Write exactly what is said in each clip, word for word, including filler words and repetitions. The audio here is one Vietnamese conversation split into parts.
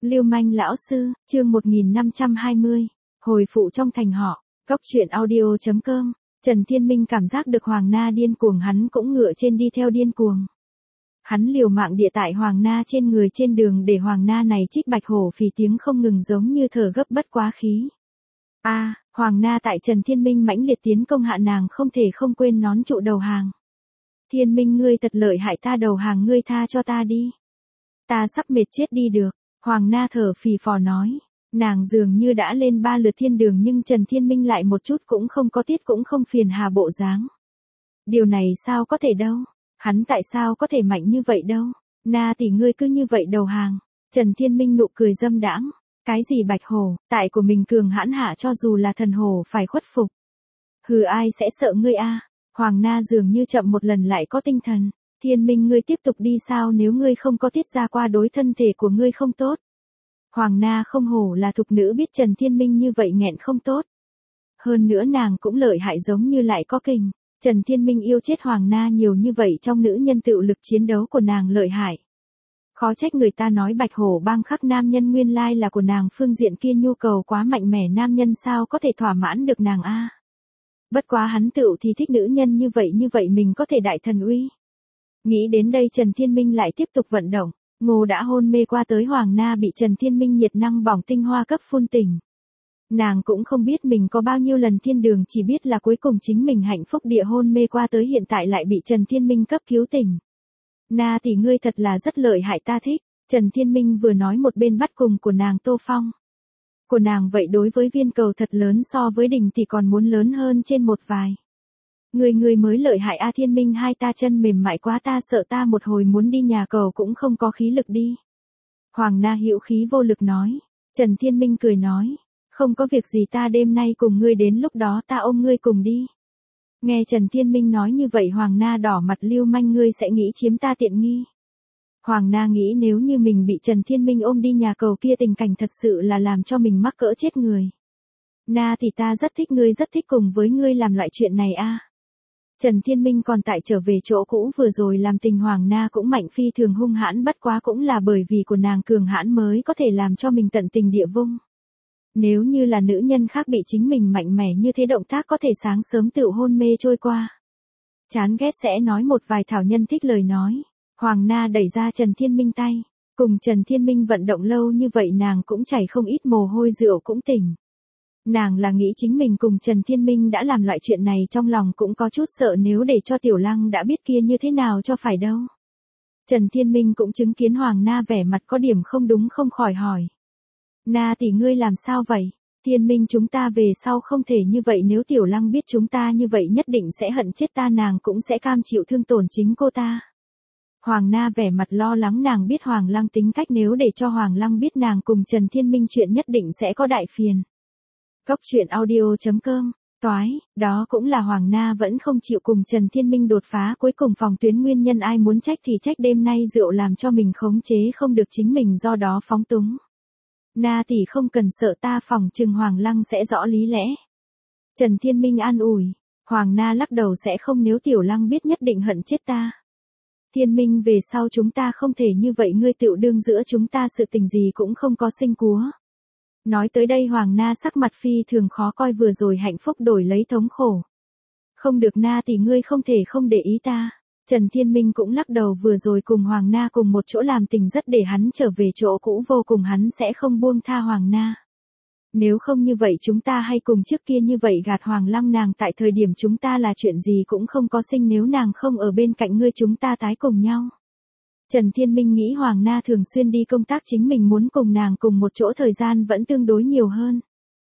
Lưu manh lão sư, chương một nghìn năm trăm hai mươi. Hồi phụ trong thành họ. Cốc truyện audio chấm com. Trần Thiên Minh cảm giác được Hoàng Na điên cuồng, hắn cũng ngựa trên đi theo điên cuồng. Hắn liều mạng địa tại Hoàng Na trên người trên đường để Hoàng Na này trích bạch hổ phì tiếng không ngừng giống như thở gấp bất quá khí. A, à, Hoàng Na tại Trần Thiên Minh mãnh liệt tiến công hạ nàng không thể không quên nón trụ đầu hàng. Thiên Minh ngươi thật lợi hại, ta đầu hàng ngươi, tha cho ta đi. Ta sắp mệt chết đi được. Hoàng Na thở phì phò nói, nàng dường như đã lên ba lượt thiên đường nhưng Trần Thiên Minh lại một chút cũng không có tiết cũng không phiền hà bộ dáng. Điều này sao có thể đâu, hắn tại sao có thể mạnh như vậy đâu, Na tỷ ngươi cứ như vậy đầu hàng. Trần Thiên Minh nụ cười dâm đãng, cái gì bạch hổ, tại của mình cường hãn hạ cho dù là thần hổ phải khuất phục. Hừ, ai sẽ sợ ngươi a? Hoàng Na dường như chậm một lần lại có tinh thần. Thiên Minh ngươi tiếp tục đi sao, nếu ngươi không có tiết ra qua đối thân thể của ngươi không tốt. Hoàng Na không hổ là thục nữ, biết Trần Thiên Minh như vậy nghẹn không tốt. Hơn nữa nàng cũng lợi hại giống như lại có kình. Trần Thiên Minh yêu chết Hoàng Na nhiều như vậy, trong nữ nhân tự lực chiến đấu của nàng lợi hại. Khó trách người ta nói bạch hổ bang khắc nam nhân nguyên lai là của nàng, phương diện kia nhu cầu quá mạnh mẽ, nam nhân sao có thể thỏa mãn được nàng a? Bất quá hắn tựu thì thích nữ nhân như vậy, như vậy mình có thể đại thần uy. Nghĩ đến đây Trần Thiên Minh lại tiếp tục vận động. Ngô đã hôn mê qua tới, Hoàng Na bị Trần Thiên Minh nhiệt năng bỏng tinh hoa cấp phun tỉnh. Nàng cũng không biết mình có bao nhiêu lần thiên đường, chỉ biết là cuối cùng chính mình hạnh phúc địa hôn mê qua tới, hiện tại lại bị Trần Thiên Minh cấp cứu tỉnh. Na tỷ ngươi thật là rất lợi hại, ta thích. Trần Thiên Minh vừa nói một bên bắt cùng của nàng Tô Phong. Của nàng vậy đối với viên cầu thật lớn, so với đỉnh thì còn muốn lớn hơn trên một vài. Người người mới lợi hại a. Thiên Minh hai ta chân mềm mại quá, ta sợ ta một hồi muốn đi nhà cầu cũng không có khí lực đi. Hoàng Na hữu khí vô lực nói. Trần Thiên Minh cười nói, không có việc gì, ta đêm nay cùng ngươi, đến lúc đó ta ôm ngươi cùng đi. Nghe Trần Thiên Minh nói như vậy Hoàng Na đỏ mặt, lưu manh ngươi sẽ nghĩ chiếm ta tiện nghi. Hoàng Na nghĩ nếu như mình bị Trần Thiên Minh ôm đi nhà cầu kia, tình cảnh thật sự là làm cho mình mắc cỡ chết người. Na thì ta rất thích ngươi, rất thích cùng với ngươi làm loại chuyện này a. Trần Thiên Minh còn tại trở về chỗ cũ vừa rồi làm tình, Hoàng Na cũng mạnh phi thường hung hãn, bất quá cũng là bởi vì của nàng cường hãn mới có thể làm cho mình tận tình địa vung. Nếu như là nữ nhân khác bị chính mình mạnh mẽ như thế, động tác có thể sáng sớm tự hôn mê trôi qua. Chán ghét sẽ nói một vài thảo nhân thích lời nói. Hoàng Na đẩy ra Trần Thiên Minh tay. Cùng Trần Thiên Minh vận động lâu như vậy nàng cũng chảy không ít mồ hôi, rượu cũng tỉnh. Nàng là nghĩ chính mình cùng Trần Thiên Minh đã làm loại chuyện này, trong lòng cũng có chút sợ, nếu để cho Tiểu Lăng đã biết kia như thế nào cho phải đâu. Trần Thiên Minh cũng chứng kiến Hoàng Na vẻ mặt có điểm không đúng, không khỏi hỏi. Na tỷ ngươi làm sao vậy? Thiên Minh chúng ta về sau không thể như vậy, nếu Tiểu Lăng biết chúng ta như vậy nhất định sẽ hận chết ta, nàng cũng sẽ cam chịu thương tổn chính cô ta. Hoàng Na vẻ mặt lo lắng, nàng biết Hoàng Lăng tính cách, nếu để cho Hoàng Lăng biết nàng cùng Trần Thiên Minh chuyện nhất định sẽ có đại phiền. Cốc truyện audio chấm com. Toái, đó cũng là Hoàng Na vẫn không chịu cùng Trần Thiên Minh đột phá cuối cùng phòng tuyến, nguyên nhân ai muốn trách thì trách, đêm nay rượu làm cho mình khống chế không được chính mình, do đó phóng túng. Na tỷ không cần sợ, ta phòng trừng Hoàng Lăng sẽ rõ lý lẽ. Trần Thiên Minh an ủi. Hoàng Na lắc đầu, sẽ không, nếu Tiểu Lăng biết nhất định hận chết ta. Thiên Minh về sau chúng ta không thể như vậy, ngươi tựu đương giữa chúng ta sự tình gì cũng không có sinh cúa. Nói tới đây Hoàng Na sắc mặt phi thường khó coi, vừa rồi hạnh phúc đổi lấy thống khổ. Không được Na tỷ ngươi không thể không để ý ta. Trần Thiên Minh cũng lắc đầu, vừa rồi cùng Hoàng Na cùng một chỗ làm tình rất để hắn trở về chỗ cũ vô cùng, hắn sẽ không buông tha Hoàng Na. Nếu không như vậy chúng ta hay cùng trước kia như vậy gạt Hoàng Lăng, nàng tại thời điểm chúng ta là chuyện gì cũng không có sinh, nếu nàng không ở bên cạnh ngươi chúng ta tái cùng nhau. Trần Thiên Minh nghĩ Hoàng Na thường xuyên đi công tác, chính mình muốn cùng nàng cùng một chỗ thời gian vẫn tương đối nhiều hơn.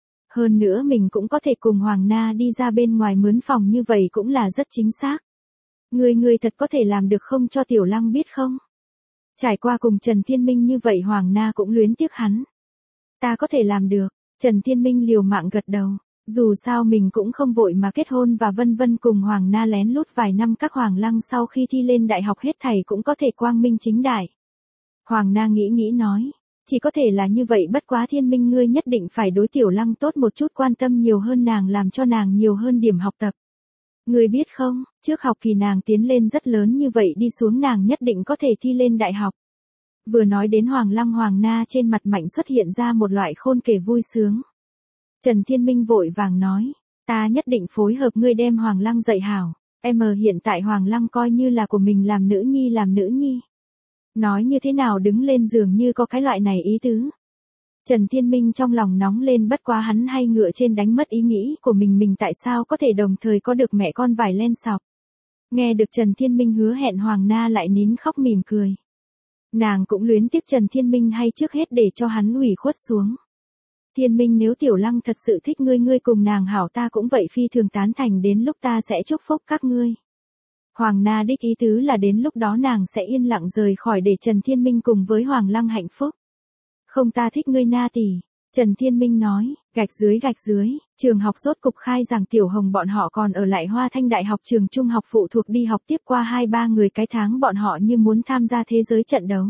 Hơn nữa mình cũng có thể cùng Hoàng Na đi ra bên ngoài mướn phòng, như vậy cũng là rất chính xác. Ngươi ngươi thật có thể làm được không, cho Tiểu Lăng biết không? Trải qua cùng Trần Thiên Minh như vậy Hoàng Na cũng luyến tiếc hắn. Ta có thể làm được. Trần Thiên Minh liều mạng gật đầu. Dù sao mình cũng không vội mà kết hôn và vân vân, cùng Hoàng Na lén lút vài năm, các Hoàng Lăng sau khi thi lên đại học hết thảy cũng có thể quang minh chính đại. Hoàng Na nghĩ nghĩ nói, chỉ có thể là như vậy, bất quá Thiên Minh ngươi nhất định phải đối Tiểu Lăng tốt một chút, quan tâm nhiều hơn nàng, làm cho nàng nhiều hơn điểm học tập. Ngươi biết không, trước học kỳ nàng tiến lên rất lớn, như vậy đi xuống nàng nhất định có thể thi lên đại học. Vừa nói đến Hoàng Lăng Hoàng Na trên mặt Mạnh xuất hiện ra một loại khôn kể vui sướng. Trần Thiên Minh vội vàng nói, ta nhất định phối hợp ngươi đem Hoàng Lăng dạy hảo, em hiện tại Hoàng Lăng coi như là của mình làm nữ nhi làm nữ nhi. Nói như thế nào đứng lên giường như có cái loại này ý tứ. Trần Thiên Minh trong lòng nóng lên bất quá hắn hay ngựa trên đánh mất ý nghĩ của mình mình tại sao có thể đồng thời có được mẹ con vải len sọc. Nghe được Trần Thiên Minh hứa hẹn Hoàng Na lại nín khóc mỉm cười. Nàng cũng luyến tiếc Trần Thiên Minh hay trước hết để cho hắn ủy khuất xuống. Thiên Minh nếu Tiểu Lăng thật sự thích ngươi ngươi cùng nàng hảo ta cũng vậy phi thường tán thành đến lúc ta sẽ chúc phúc các ngươi. Hoàng Na đích ý tứ là đến lúc đó nàng sẽ yên lặng rời khỏi để Trần Thiên Minh cùng với Hoàng Lăng hạnh phúc. Không ta thích ngươi Na tỷ, Trần Thiên Minh nói, gạch dưới gạch dưới, trường học rốt cục khai giảng Tiểu Hồng bọn họ còn ở lại Hoa Thanh Đại học trường trung học phụ thuộc đi học tiếp qua hai ba người cái tháng bọn họ như muốn tham gia thế giới trận đấu.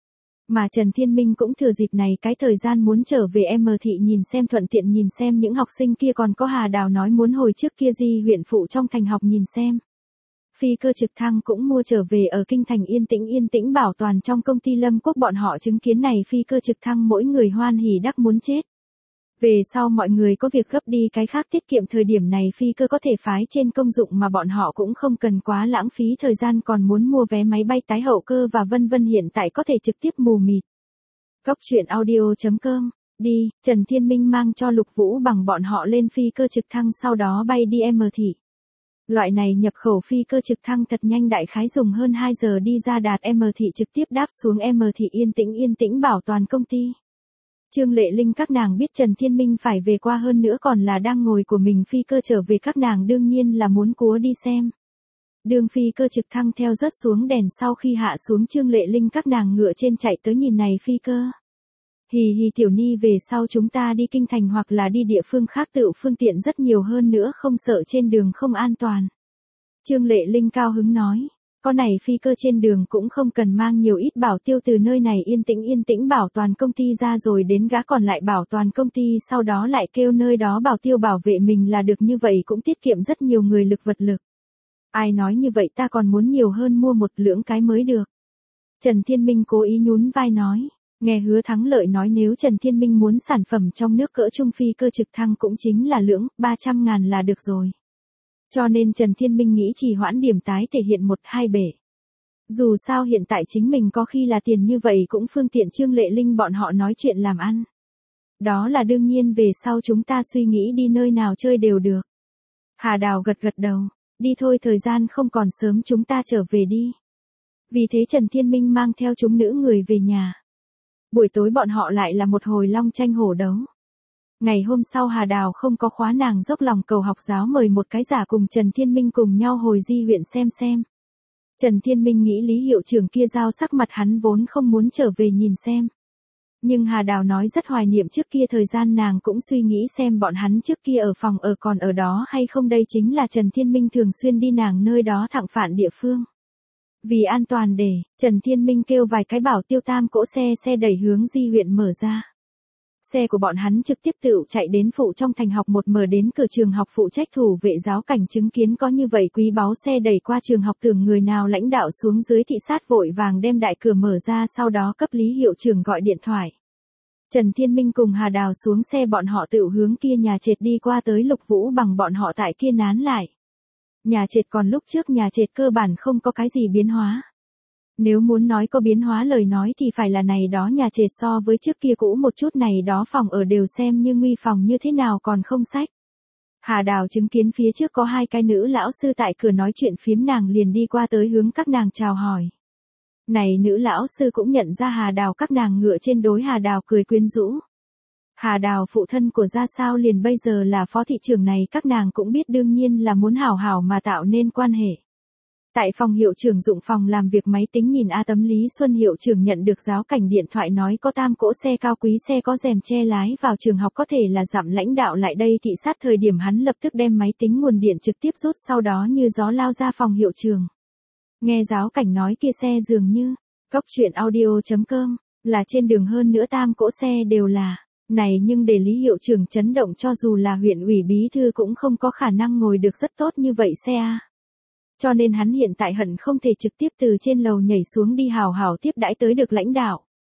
Mà Trần Thiên Minh cũng thừa dịp này cái thời gian muốn trở về em thị nhìn xem thuận tiện nhìn xem những học sinh kia còn có Hà Đào nói muốn hồi trước kia Di huyện phụ trong thành học nhìn xem. Phi cơ trực thăng cũng mua trở về ở kinh thành yên tĩnh yên tĩnh bảo toàn trong công ty Lâm Quốc bọn họ chứng kiến này phi cơ trực thăng mỗi người hoan hỉ đắc muốn chết. Về sau mọi người có việc gấp đi cái khác tiết kiệm thời điểm này phi cơ có thể phái trên công dụng mà bọn họ cũng không cần quá lãng phí thời gian còn muốn mua vé máy bay tái hậu cơ và vân vân hiện tại có thể trực tiếp mù mịt. Góc truyện audio chấm com, đi, Trần Thiên Minh mang cho Lục Vũ bằng bọn họ lên phi cơ trực thăng sau đó bay đi em thị. Loại này nhập khẩu phi cơ trực thăng thật nhanh đại khái dùng hơn hai giờ đi ra đạt em thị trực tiếp đáp xuống em thị yên tĩnh yên tĩnh bảo toàn công ty. Trương Lệ Linh các nàng biết Trần Thiên Minh phải về qua hơn nữa còn là đang ngồi của mình phi cơ trở về các nàng đương nhiên là muốn cúa đi xem. Đường phi cơ trực thăng theo rớt xuống đèn sau khi hạ xuống Trương Lệ Linh các nàng ngựa trên chạy tới nhìn này phi cơ. Hì hì Tiểu Ni về sau chúng ta đi kinh thành hoặc là đi địa phương khác tự phương tiện rất nhiều hơn nữa không sợ trên đường không an toàn. Trương Lệ Linh cao hứng nói, con này phi cơ trên đường cũng không cần mang nhiều ít bảo tiêu từ nơi này yên tĩnh yên tĩnh bảo toàn công ty ra rồi đến gã còn lại bảo toàn công ty sau đó lại kêu nơi đó bảo tiêu bảo vệ mình là được như vậy cũng tiết kiệm rất nhiều người lực vật lực. Ai nói như vậy ta còn muốn nhiều hơn mua một lưỡng cái mới được. Trần Thiên Minh cố ý nhún vai nói. Nghe Hứa Thắng Lợi nói nếu Trần Thiên Minh muốn sản phẩm trong nước cỡ trung phi cơ trực thăng cũng chính là lưỡng, ba trăm ngàn là được rồi. Cho nên Trần Thiên Minh nghĩ chỉ hoãn điểm tái thể hiện một hai bể. Dù sao hiện tại chính mình có khi là tiền như vậy cũng phương tiện Trương Lệ Linh bọn họ nói chuyện làm ăn. Đó là đương nhiên về sau chúng ta suy nghĩ đi nơi nào chơi đều được. Hà Đào gật gật đầu, đi thôi thời gian không còn sớm chúng ta trở về đi. Vì thế Trần Thiên Minh mang theo chúng nữ người về nhà. Buổi tối bọn họ lại là một hồi long tranh hổ đấu. Ngày hôm sau Hà Đào không có khóa nàng dốc lòng cầu học giáo mời một cái giả cùng Trần Thiên Minh cùng nhau hồi Di huyện xem xem. Trần Thiên Minh nghĩ Lý hiệu trưởng kia giao sắc mặt hắn vốn không muốn trở về nhìn xem. Nhưng Hà Đào nói rất hoài niệm trước kia thời gian nàng cũng suy nghĩ xem bọn hắn trước kia ở phòng ở còn ở đó hay không đây chính là Trần Thiên Minh thường xuyên đi nàng nơi đó thẳng phản địa phương. Vì an toàn để, Trần Thiên Minh kêu vài cái bảo tiêu tam cỗ xe xe đẩy hướng Di huyện mở ra. Xe của bọn hắn trực tiếp tự chạy đến phụ trong thành học một mở đến cửa trường học phụ trách thủ vệ giáo cảnh chứng kiến có như vậy quý báu xe đẩy qua trường học tưởng người nào lãnh đạo xuống dưới thị sát vội vàng đem đại cửa mở ra sau đó cấp Lý hiệu trưởng gọi điện thoại. Trần Thiên Minh cùng Hà Đào xuống xe bọn họ tự hướng kia nhà trệt đi qua tới Lục Vũ bằng bọn họ tại kia nán lại. Nhà trệt còn lúc trước nhà trệt cơ bản không có cái gì biến hóa. Nếu muốn nói có biến hóa lời nói thì phải là này đó nhà trệt so với trước kia cũ một chút này đó phòng ở đều xem như nguy phòng như thế nào còn không sách. Hà Đào chứng kiến phía trước có hai cái nữ lão sư tại cửa nói chuyện phiếm nàng liền đi qua tới hướng các nàng chào hỏi. Này nữ lão sư cũng nhận ra Hà Đào các nàng ngựa trên đối Hà Đào cười quyến rũ. Hà Đào phụ thân của Gia Sao liền bây giờ là phó thị trưởng này các nàng cũng biết đương nhiên là muốn hảo hảo mà tạo nên quan hệ. Tại phòng hiệu trưởng dụng phòng làm việc máy tính nhìn A Tấm Lý Xuân hiệu trưởng nhận được giáo cảnh điện thoại nói có tam cỗ xe cao quý xe có rèm che lái vào trường học có thể là dặm lãnh đạo lại đây thị sát thời điểm hắn lập tức đem máy tính nguồn điện trực tiếp rút sau đó như gió lao ra phòng hiệu trưởng. Nghe giáo cảnh nói kia xe dường như, góc truyện audio chấm com, là trên đường hơn nữa tam cỗ xe đều là, này nhưng để Lý hiệu trưởng chấn động cho dù là huyện ủy bí thư cũng không có khả năng ngồi được rất tốt như vậy xe a. Cho nên hắn hiện tại hận không thể trực tiếp từ trên lầu nhảy xuống đi hào hào tiếp đãi tới được lãnh đạo.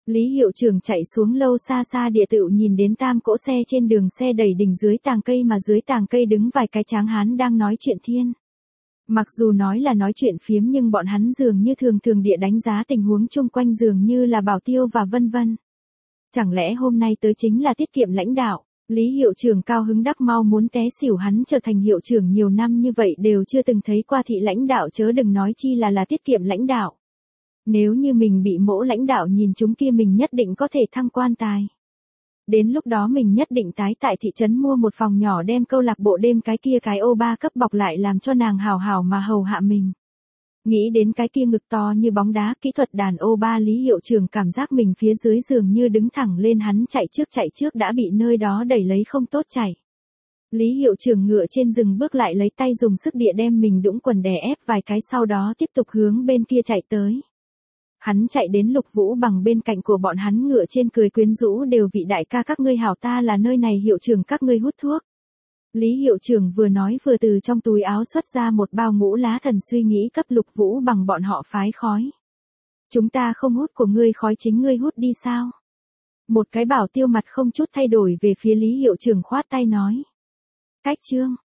Lý hiệu trưởng chạy xuống lâu xa xa địa tựu nhìn đến tam cỗ xe trên đường xe đẩy đỉnh dưới tàng cây mà dưới tàng cây đứng vài cái tráng hán đang nói chuyện thiên. Mặc dù nói là nói chuyện phiếm nhưng bọn hắn dường như thường thường địa đánh giá tình huống chung quanh dường như là Bảo Tiêu và vân vân. Chẳng lẽ hôm nay tới chính là tiết kiệm lãnh đạo? Lý hiệu trưởng cao hứng đắc mau muốn té xỉu, hắn trở thành hiệu trưởng nhiều năm như vậy đều chưa từng thấy qua thị lãnh đạo, chớ đừng nói chi là là tiết kiệm lãnh đạo. Nếu như mình bị mỗ lãnh đạo nhìn chúng kia mình nhất định có thể thăng quan tài. Đến lúc đó mình nhất định tái tại thị trấn mua một phòng nhỏ đem câu lạc bộ đêm cái kia cái ô ba cấp bọc lại làm cho nàng hào hào mà hầu hạ mình. Nghĩ đến cái kia ngực to như bóng đá kỹ thuật đàn ô ba, Lý hiệu trưởng cảm giác mình phía dưới giường như đứng thẳng lên, hắn chạy trước chạy trước đã bị nơi đó đẩy lấy không tốt chảy. Lý hiệu trưởng ngựa trên rừng bước lại lấy tay dùng sức địa đem mình đũng quần đè ép vài cái, sau đó tiếp tục hướng bên kia chạy tới. Hắn chạy đến Lục Vũ Bằng bên cạnh của bọn hắn, ngựa trên cười quyến rũ, đều vị đại ca các ngươi hảo, ta là nơi này hiệu trưởng các ngươi hút thuốc. Lý hiệu trưởng vừa nói vừa từ trong túi áo xuất ra một bao ngũ lá thần, suy nghĩ cấp Lục Vũ Bằng bọn họ phái khói. Chúng ta không hút của ngươi khói, chính ngươi hút đi sao? Một cái Bảo Tiêu mặt không chút thay đổi về phía Lý hiệu trưởng khoát tay nói. Cách trương,